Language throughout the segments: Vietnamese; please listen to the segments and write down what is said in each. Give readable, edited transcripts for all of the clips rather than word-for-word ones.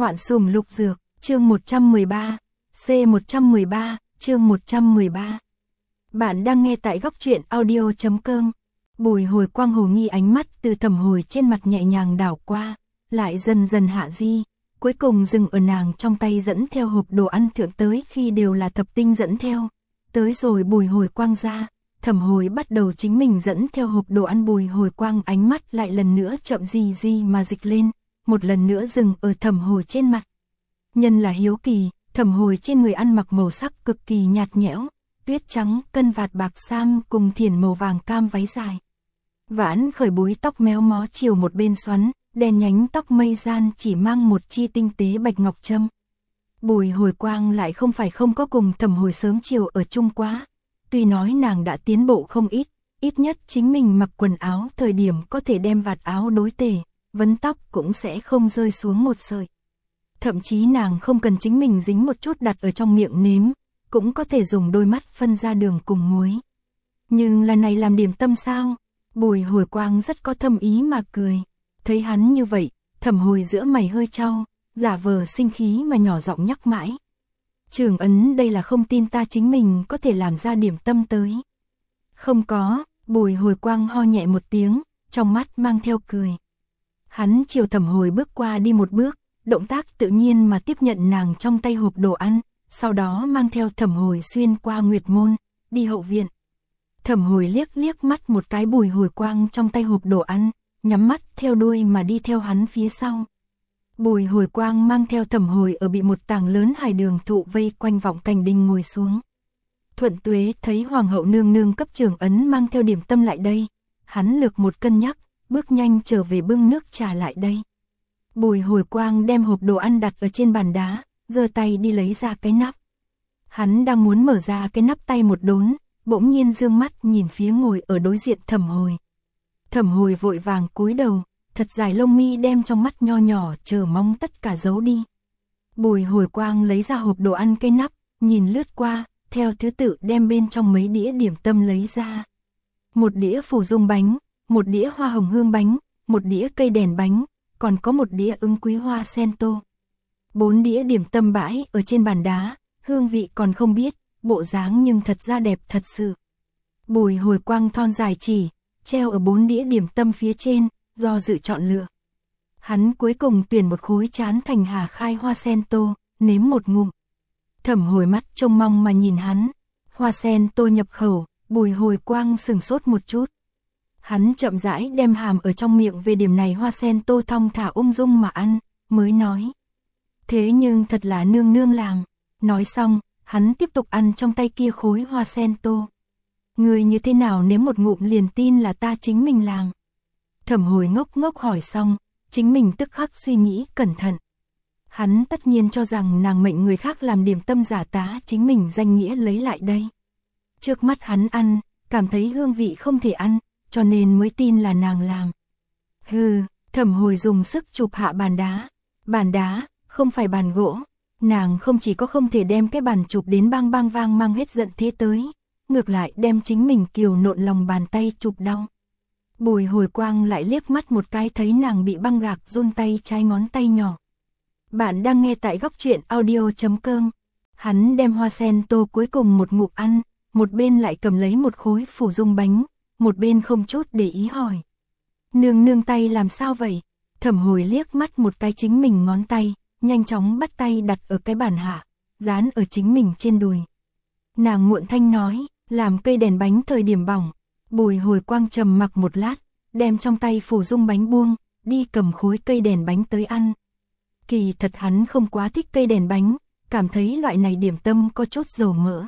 Hoạn sủng lục dược, chương 113, C113, chương 113. Bạn đang nghe tại góc truyện audio.com. Bùi Hồi Quang hồ nghi ánh mắt từ Thẩm Hồi trên mặt nhẹ nhàng đảo qua, lại dần dần hạ di, cuối cùng dừng ở nàng trong tay dẫn theo hộp đồ ăn thượng tới khi đều là Thập Tinh dẫn theo. Tới rồi Bùi Hồi Quang ra, Thẩm Hồi bắt đầu chính mình dẫn theo hộp đồ ăn. Bùi Hồi Quang ánh mắt lại lần nữa chậm gì mà dịch lên, một lần nữa dừng ở Thẩm Hồi trên mặt. Nhân là hiếu kỳ, Thẩm Hồi trên người ăn mặc màu sắc cực kỳ nhạt nhẽo, tuyết trắng, cân vạt bạc sam cùng thiển màu vàng cam váy dài. Vãn khởi búi tóc méo mó chiều một bên xoắn, đen nhánh tóc mây gian chỉ mang một chi tinh tế bạch ngọc trâm. Bùi Hồi Quang lại không phải không có cùng Thẩm Hồi sớm chiều ở chung quá. Tuy nói nàng đã tiến bộ không ít nhất chính mình mặc quần áo thời điểm có thể đem vạt áo đối tề, vấn tóc cũng sẽ không rơi xuống một sợi. Thậm chí nàng không cần chính mình dính một chút đặt ở trong miệng nếm, cũng có thể dùng đôi mắt phân ra đường cùng muối. Nhưng là này làm điểm tâm sao? Bùi Hồi Quang rất có thâm ý mà cười. Thấy hắn như vậy, Thẩm Hồi giữa mày hơi chau, giả vờ sinh khí mà nhỏ giọng nhắc mãi. Trường Ấn đây là không tin ta chính mình có thể làm ra điểm tâm tới. Không có, Bùi Hồi Quang ho nhẹ một tiếng, trong mắt mang theo cười. Hắn chiều Thẩm Hồi bước qua đi một bước, động tác tự nhiên mà tiếp nhận nàng trong tay hộp đồ ăn, sau đó mang theo Thẩm Hồi xuyên qua Nguyệt Môn, đi hậu viện. Thẩm Hồi liếc mắt một cái Bùi Hồi Quang trong tay hộp đồ ăn, nhắm mắt theo đuôi mà đi theo hắn phía sau. Bùi Hồi Quang mang theo Thẩm Hồi ở bị một tảng lớn hải đường thụ vây quanh vọng cảnh đình ngồi xuống. Thuận Tuế thấy Hoàng hậu nương nương cấp Trường Ấn mang theo điểm tâm lại đây, hắn lược một cân nhắc, bước nhanh trở về bưng nước trà lại đây. Bùi Hồi Quang đem hộp đồ ăn đặt ở trên bàn đá, giơ tay đi lấy ra cái nắp. Hắn đang muốn mở ra cái nắp tay một đốn, bỗng nhiên dương mắt nhìn phía ngồi ở đối diện Thẩm Hồi. Thẩm Hồi vội vàng cúi đầu, thật dài lông mi đem trong mắt nho nhỏ chờ mong tất cả giấu đi. Bùi Hồi Quang lấy ra hộp đồ ăn cái nắp, nhìn lướt qua, theo thứ tự đem bên trong mấy đĩa điểm tâm lấy ra. Một đĩa phủ dung bánh, một đĩa hoa hồng hương bánh, một đĩa cây đèn bánh, còn có một đĩa ưng quý hoa sen tô. 4 đĩa điểm tâm bãi ở trên bàn đá, hương vị còn không biết, bộ dáng nhưng thật ra đẹp thật sự. Bùi Hồi Quang thon dài chỉ, treo ở 4 đĩa điểm tâm phía trên, do dự chọn lựa. Hắn cuối cùng tuyển một khối chán thành hà khai hoa sen tô, nếm một ngụm. Thẩm Hồi mắt trông mong mà nhìn hắn, hoa sen tô nhập khẩu, Bùi Hồi Quang sừng sốt một chút. Hắn chậm rãi đem hàm ở trong miệng về điểm này hoa sen tô thong thả ung dung mà ăn, mới nói. Thế nhưng thật là nương nương làm. Nói xong, hắn tiếp tục ăn trong tay kia khối hoa sen tô. Người như thế nào nếm một ngụm liền tin là ta chính mình làm. Thẩm Hồi ngốc ngốc hỏi xong, chính mình tức khắc suy nghĩ cẩn thận. Hắn tất nhiên cho rằng nàng mệnh người khác làm điểm tâm giả tá chính mình danh nghĩa lấy lại đây. Trước mắt hắn ăn, cảm thấy hương vị không thể ăn, cho nên mới tin là nàng làm. Hừ, Thẩm Hồi dùng sức chụp hạ bàn đá. Bàn đá, không phải bàn gỗ. Nàng không chỉ có không thể đem cái bàn chụp đến bang bang vang mang hết giận thế tới, ngược lại đem chính mình kiều nộn lòng bàn tay chụp đau. Bùi Hồi Quang lại liếc mắt một cái thấy nàng bị băng gạc run tay trái ngón tay nhỏ. Bạn đang nghe tại góc truyện audio.com. Hắn đem hoa sen tô cuối cùng một ngụm ăn, một bên lại cầm lấy một khối phủ dung bánh, một bên không chút để ý hỏi. Nương nương tay làm sao vậy? Thẩm Hồi liếc mắt một cái chính mình ngón tay, nhanh chóng bắt tay đặt ở cái bàn hạ, dán ở chính mình trên đùi. Nàng muộn thanh nói, làm cây đèn bánh thời điểm bỏng. Bùi Hồi Quang trầm mặc một lát, đem trong tay phủ dung bánh buông, đi cầm khối cây đèn bánh tới ăn. Kỳ thật hắn không quá thích cây đèn bánh, cảm thấy loại này điểm tâm có chút dầu mỡ.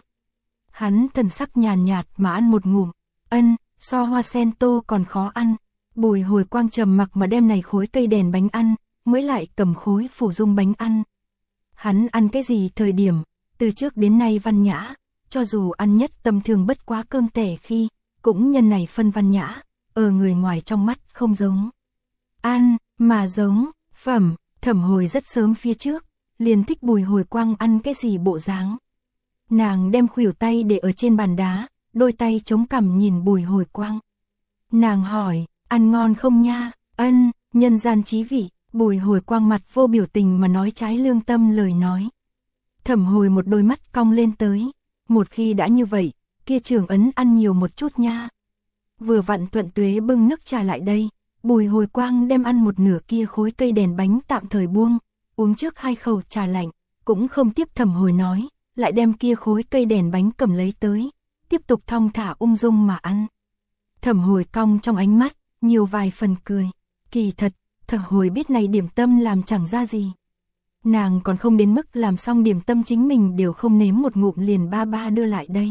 Hắn thần sắc nhàn nhạt mà ăn một ngụm, so hoa sen tô còn khó ăn. Bùi Hồi Quang trầm mặc mà đem này khối cây đèn bánh ăn, mới lại cầm khối phủ dung bánh ăn. Hắn ăn cái gì thời điểm, từ trước đến nay văn nhã, cho dù ăn nhất tầm thường bất quá cơm tẻ khi, cũng nhân này phân văn nhã, ở người ngoài trong mắt không giống. Ăn, mà giống, phẩm, Thẩm Hồi rất sớm phía trước, liền thích Bùi Hồi Quang ăn cái gì bộ dáng. Nàng đem khuỷu tay để ở trên bàn đá, đôi tay chống cằm nhìn Bùi Hồi Quang. Nàng hỏi, ăn ngon không nha? Nhân gian chí vị. Bùi Hồi Quang mặt vô biểu tình mà nói trái lương tâm lời nói. Thẩm Hồi một đôi mắt cong lên tới, một khi đã như vậy, kia Trường Ấn ăn nhiều một chút nha. Vừa vặn Thuận Tuế bưng nước trà lại đây, Bùi Hồi Quang đem ăn một nửa kia khối cây đèn bánh tạm thời buông, uống trước 2 khẩu trà lạnh, cũng không tiếp Thẩm Hồi nói, lại đem kia khối cây đèn bánh cầm lấy tới, tiếp tục thong thả ung dung mà ăn. Thẩm Hồi cong trong ánh mắt, nhiều vài phần cười, kỳ thật, Thẩm Hồi biết này điểm tâm làm chẳng ra gì. Nàng còn không đến mức làm xong điểm tâm chính mình đều không nếm một ngụm liền ba đưa lại đây.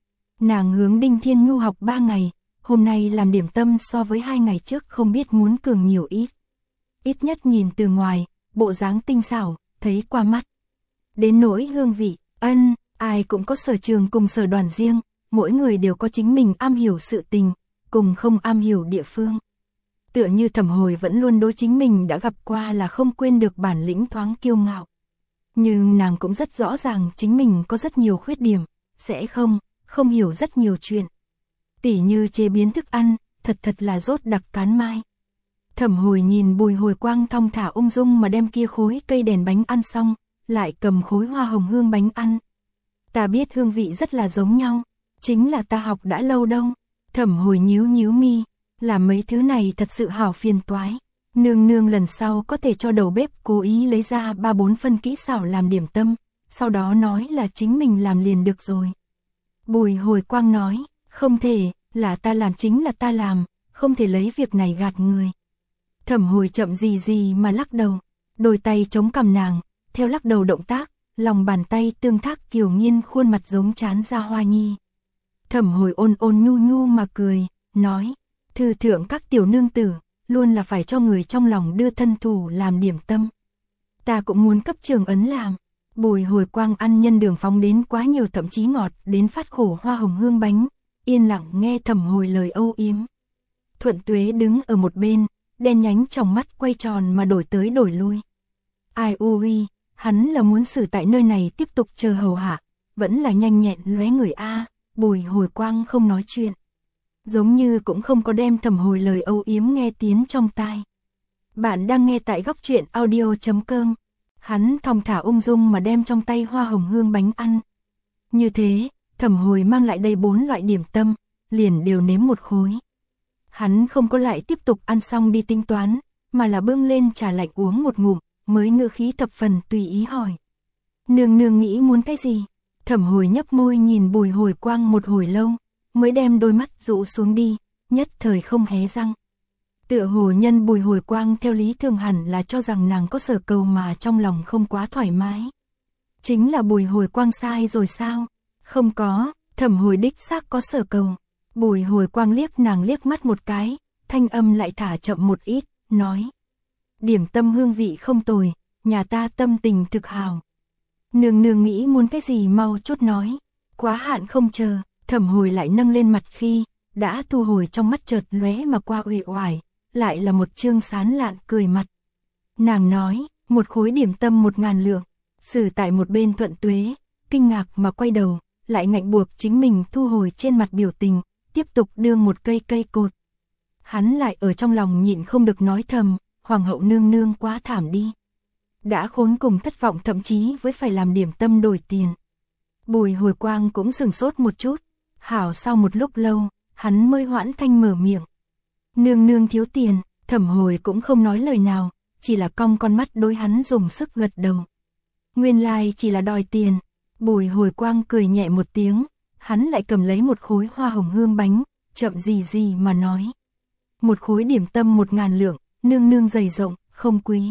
Nàng hướng Đinh Thiên Nhu học 3 ngày, hôm nay làm điểm tâm so với 2 ngày trước không biết muốn cường nhiều ít. Ít nhất nhìn từ ngoài, bộ dáng tinh xảo, thấy qua mắt. Đến nỗi hương vị, ai cũng có sở trường cùng sở đoàn riêng, mỗi người đều có chính mình am hiểu sự tình, cùng không am hiểu địa phương. Tựa như Thẩm Hồi vẫn luôn đối chính mình đã gặp qua là không quên được bản lĩnh thoáng kiêu ngạo. Nhưng nàng cũng rất rõ ràng chính mình có rất nhiều khuyết điểm, sẽ không hiểu rất nhiều chuyện. Tỉ như chế biến thức ăn, thật là rốt đặc cán mai. Thẩm Hồi nhìn Bùi Hồi Quang thong thả ung dung mà đem kia khối cây đèn bánh ăn xong, lại cầm khối hoa hồng hương bánh ăn. Ta biết hương vị rất là giống nhau, chính là ta học đã lâu đâu. Thẩm Hồi nhíu mi, làm mấy thứ này thật sự hảo phiền toái. Nương lần sau có thể cho đầu bếp cố ý lấy ra 3-4 phân kỹ xảo làm điểm tâm, sau đó nói là chính mình làm liền được rồi. Bùi Hồi Quang nói, không thể, là ta làm chính là ta làm, không thể lấy việc này gạt người. Thẩm Hồi chậm gì mà lắc đầu, đôi tay chống cằm nàng, theo lắc đầu động tác, lòng bàn tay tương thác kiều nghiên khuôn mặt giống chán ra hoa nhi. Thẩm Hồi ôn nhu mà cười, nói, thư thượng các tiểu nương tử, luôn là phải cho người trong lòng đưa thân thủ làm điểm tâm. Ta cũng muốn cấp Trường Ấn làm. Bùi Hồi Quang ăn nhân đường phóng đến quá nhiều thậm chí ngọt đến phát khổ hoa hồng hương bánh, yên lặng nghe Thẩm Hồi lời âu yếm. Thuận Tuế đứng ở một bên, đen nhánh trong mắt quay tròn mà đổi tới đổi lui. Ai ui, hắn là muốn xử tại nơi này tiếp tục chờ hầu hạ, vẫn là nhanh nhẹn lóe người a. Bùi Hồi Quang không nói chuyện, giống như cũng không có đem Thẩm Hồi lời âu yếm nghe tiến trong tai. Bạn đang nghe tại góc truyện audio.com. Hắn thong thả ung dung mà đem trong tay hoa hồng hương bánh ăn. Như thế, Thẩm Hồi mang lại đây 4 loại điểm tâm, liền đều nếm một khối. Hắn không có lại tiếp tục ăn xong đi tính toán, mà là bưng lên trà lạnh uống một ngụm, mới ngữ khí thập phần tùy ý hỏi. Nương nghĩ muốn cái gì? Thẩm Hồi nhấp môi nhìn Bùi Hồi Quang một hồi lâu, mới đem đôi mắt rũ xuống đi, nhất thời không hé răng. Tựa hồ nhân Bùi Hồi Quang theo lý thường hẳn là cho rằng nàng có sở cầu mà trong lòng không quá thoải mái. Chính là Bùi Hồi Quang sai rồi sao? Không có, Thẩm Hồi đích xác có sở cầu. Bùi Hồi Quang liếc nàng liếc mắt một cái, thanh âm lại thả chậm một ít, nói. Điểm tâm hương vị không tồi, nhà ta tâm tình thực hào. Nương nghĩ muốn cái gì mau chút nói, quá hạn không chờ. Thẩm Hồi lại nâng lên mặt khi, đã thu hồi trong mắt chợt lóe mà qua uể oải, lại là một trương sán lạn cười mặt. Nàng nói, một khối điểm tâm 1000 lượng, xử tại một bên Thuận Tuế, kinh ngạc mà quay đầu, lại ngạnh buộc chính mình thu hồi trên mặt biểu tình, tiếp tục đưa một cây cột. Hắn lại ở trong lòng nhịn không được nói thầm, hoàng hậu nương quá thảm đi. Đã khốn cùng thất vọng thậm chí với phải làm điểm tâm đổi tiền. Bùi Hồi Quang cũng sửng sốt một chút, hảo sau một lúc lâu, hắn mới hoãn thanh mở miệng. Nương thiếu tiền, Thẩm Hồi cũng không nói lời nào, chỉ là cong con mắt đối hắn dùng sức gật đầu. Nguyên lai chỉ là đòi tiền. Bùi Hồi Quang cười nhẹ một tiếng, hắn lại cầm lấy một khối hoa hồng hương bánh, chậm gì mà nói. Một khối điểm tâm 1000 lượng, nương dày rộng, không quý.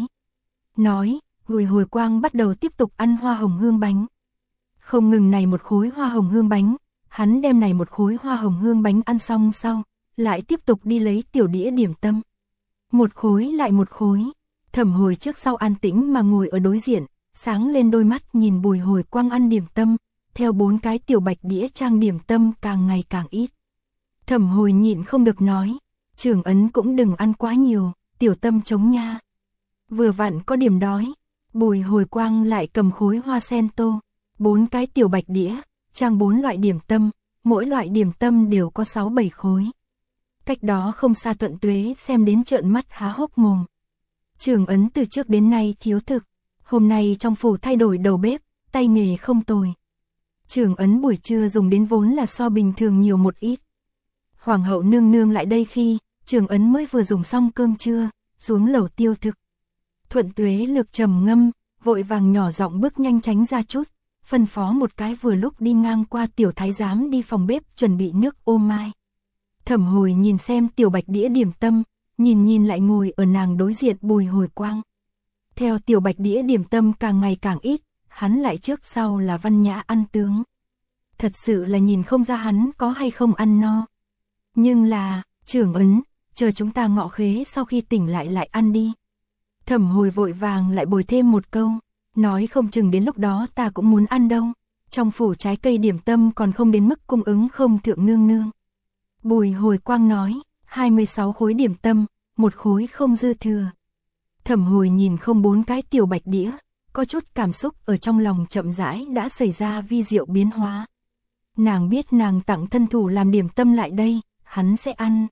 Nói, Bùi Hồi Quang bắt đầu tiếp tục ăn hoa hồng hương bánh. Không ngừng này một khối hoa hồng hương bánh, hắn đem này một khối hoa hồng hương bánh ăn xong sau, lại tiếp tục đi lấy tiểu đĩa điểm tâm. Một khối lại một khối, Thẩm Hồi trước sau an tĩnh mà ngồi ở đối diện, sáng lên đôi mắt nhìn Bùi Hồi Quang ăn điểm tâm, theo 4 cái tiểu bạch đĩa trang điểm tâm càng ngày càng ít. Thẩm Hồi nhịn không được nói, Trường Ấn cũng đừng ăn quá nhiều, tiểu tâm chống nha. Vừa vặn có điểm đói, Bùi Hồi Quang lại cầm khối hoa sen tô, 4 cái tiểu bạch đĩa, trang 4 loại điểm tâm, mỗi loại điểm tâm đều có 6-7 khối. Cách đó không xa Thuận Tuế xem đến trợn mắt há hốc mồm. Trường Ấn từ trước đến nay thiếu thực, hôm nay trong phủ thay đổi đầu bếp, tay nghề không tồi. Trường Ấn buổi trưa dùng đến vốn là so bình thường nhiều một ít. Hoàng hậu nương nương lại đây khi Trường Ấn mới vừa dùng xong cơm trưa, xuống lầu tiêu thực. Thuận Tuế Lực trầm ngâm, vội vàng nhỏ giọng bước nhanh tránh ra chút, phân phó một cái vừa lúc đi ngang qua tiểu thái giám đi phòng bếp chuẩn bị nước ô mai. Thẩm Hồi nhìn xem tiểu bạch đĩa điểm tâm, nhìn lại ngồi ở nàng đối diện Bùi Hồi Quang. Theo tiểu bạch đĩa điểm tâm càng ngày càng ít, hắn lại trước sau là văn nhã ăn tướng. Thật sự là nhìn không ra hắn có hay không ăn no. Nhưng là, Trường Ấn, chờ chúng ta ngọ khế sau khi tỉnh lại ăn đi. Thẩm Hồi vội vàng lại bồi thêm một câu, nói không chừng đến lúc đó ta cũng muốn ăn đâu. Trong phủ trái cây điểm tâm còn không đến mức cung ứng không thượng nương nương. Bùi Hồi Quang nói, 26 khối điểm tâm, một khối không dư thừa. Thẩm Hồi nhìn không 4 cái tiểu bạch đĩa, có chút cảm xúc ở trong lòng chậm rãi đã xảy ra vi diệu biến hóa. Nàng biết nàng tặng thân thủ làm điểm tâm lại đây, hắn sẽ ăn.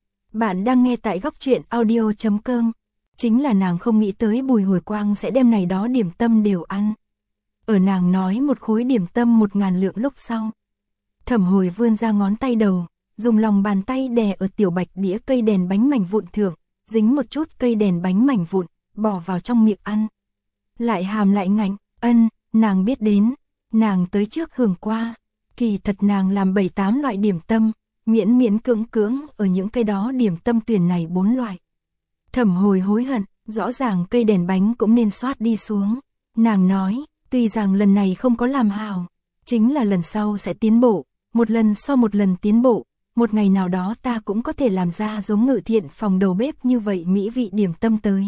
Bạn đang nghe tại góc truyện audio.com. Chính là nàng không nghĩ tới Bùi Hồi Quang sẽ đem này đó điểm tâm đều ăn. Ở nàng nói một khối điểm tâm 1000 lượng lúc sau. Thẩm Hồi vươn ra ngón tay đầu, dùng lòng bàn tay đè ở tiểu bạch đĩa cây đèn bánh mảnh vụn thượng, dính một chút cây đèn bánh mảnh vụn, bỏ vào trong miệng ăn. Lại hàm lại ngạnh, nàng biết đến, nàng tới trước hưởng qua. Kỳ thật nàng làm 7-8 loại điểm tâm, miễn cưỡng ở những cái đó điểm tâm tuyển này 4 loại. Thẩm Hồi hối hận, rõ ràng cây đèn bánh cũng nên xoát đi xuống. Nàng nói, tuy rằng lần này không có làm hào, chính là lần sau sẽ tiến bộ, một lần so một lần tiến bộ, một ngày nào đó ta cũng có thể làm ra giống Ngự Thiện phòng đầu bếp như vậy mỹ vị điểm tâm tới.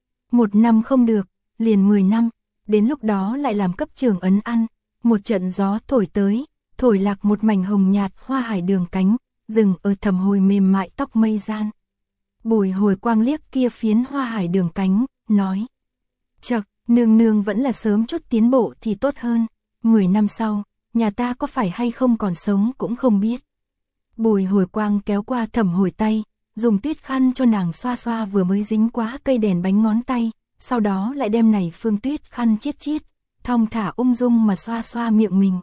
1 năm không được, liền 10 năm, đến lúc đó lại làm cấp Trường Ấn ăn. Một trận gió thổi tới, thổi lạc một mảnh hồng nhạt hoa hải đường cánh, dừng ở Thẩm Hồi mềm mại tóc mây gian. Bùi Hồi Quang liếc kia phiến hoa hải đường cánh, nói. Chậc, nương nương vẫn là sớm chút tiến bộ thì tốt hơn. 10 năm sau, nhà ta có phải hay không còn sống cũng không biết. Bùi Hồi Quang kéo qua Thẩm Hồi tay, dùng tuyết khăn cho nàng xoa xoa vừa mới dính quá cây đèn bánh ngón tay, sau đó lại đem này phương tuyết khăn chiết, thong thả ung dung mà xoa xoa miệng mình.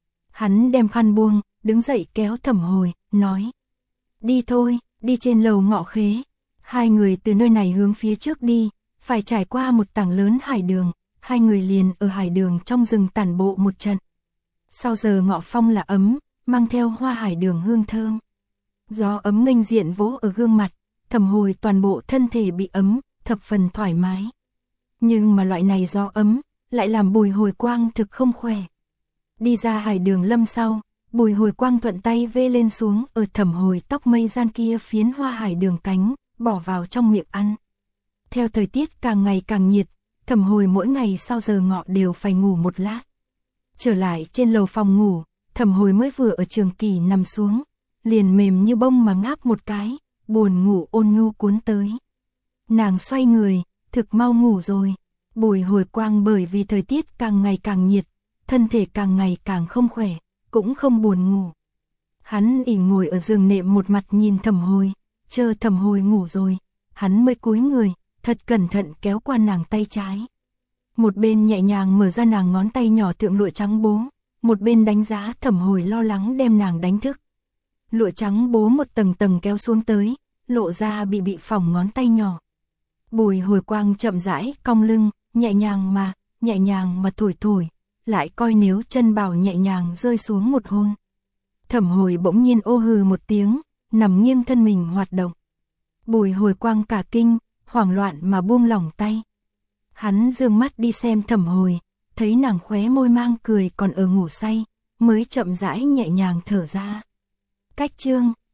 Hắn đem khăn buông, đứng dậy kéo Thẩm Hồi, nói. Đi thôi, đi trên lầu ngọ khế. Hai người từ nơi này hướng phía trước đi, phải trải qua một tảng lớn hải đường, hai người liền ở hải đường trong rừng tản bộ một trận. Sau giờ ngọ phong là ấm, mang theo hoa hải đường hương thơm. Gió ấm nghênh diện vỗ ở gương mặt, Thẩm Hồi toàn bộ thân thể bị ấm, thập phần thoải mái. Nhưng mà loại này gió ấm, lại làm Bùi Hồi Quang thực không khỏe. Đi ra hải đường lâm sau, Bùi Hồi Quang thuận tay vê lên xuống ở Thẩm Hồi tóc mây gian kia phiến hoa hải đường cánh, bỏ vào trong miệng ăn. Theo thời tiết càng ngày càng nhiệt, Thẩm Hồi mỗi ngày sau giờ ngọ đều phải ngủ một lát. Trở lại trên lầu phòng ngủ, Thẩm Hồi mới vừa ở trường kỳ nằm xuống, liền mềm như bông mà ngáp một cái, buồn ngủ ôn nhu cuốn tới. Nàng xoay người, thực mau ngủ rồi. Bùi Hồi Quang bởi vì thời tiết càng ngày càng nhiệt, thân thể càng ngày càng không khỏe, cũng không buồn ngủ. Hắn ỉ ngồi ở giường nệm một mặt nhìn Thẩm Hồi, chờ Thẩm Hồi ngủ rồi, hắn mới cúi người, thật cẩn thận kéo qua nàng tay trái. Một bên nhẹ nhàng mở ra nàng ngón tay nhỏ thượng lụa trắng bố, một bên đánh giá Thẩm Hồi lo lắng đem nàng đánh thức. Lụa trắng bố một tầng tầng kéo xuống tới, lộ ra bị phỏng ngón tay nhỏ. Bùi Hồi Quang chậm rãi cong lưng, nhẹ nhàng mà thổi, lại coi nếu chân bảo nhẹ nhàng rơi xuống một hôn. Thẩm Hồi bỗng nhiên ô hừ một tiếng, nằm nghiêng thân mình hoạt động. Bùi Hồi Quang cả kinh, hoảng loạn mà buông lỏng tay. Hắn dương mắt đi xem Thẩm Hồi, thấy nàng khóe môi mang cười còn ở ngủ say, mới chậm rãi nhẹ nhàng thở ra. Cách chương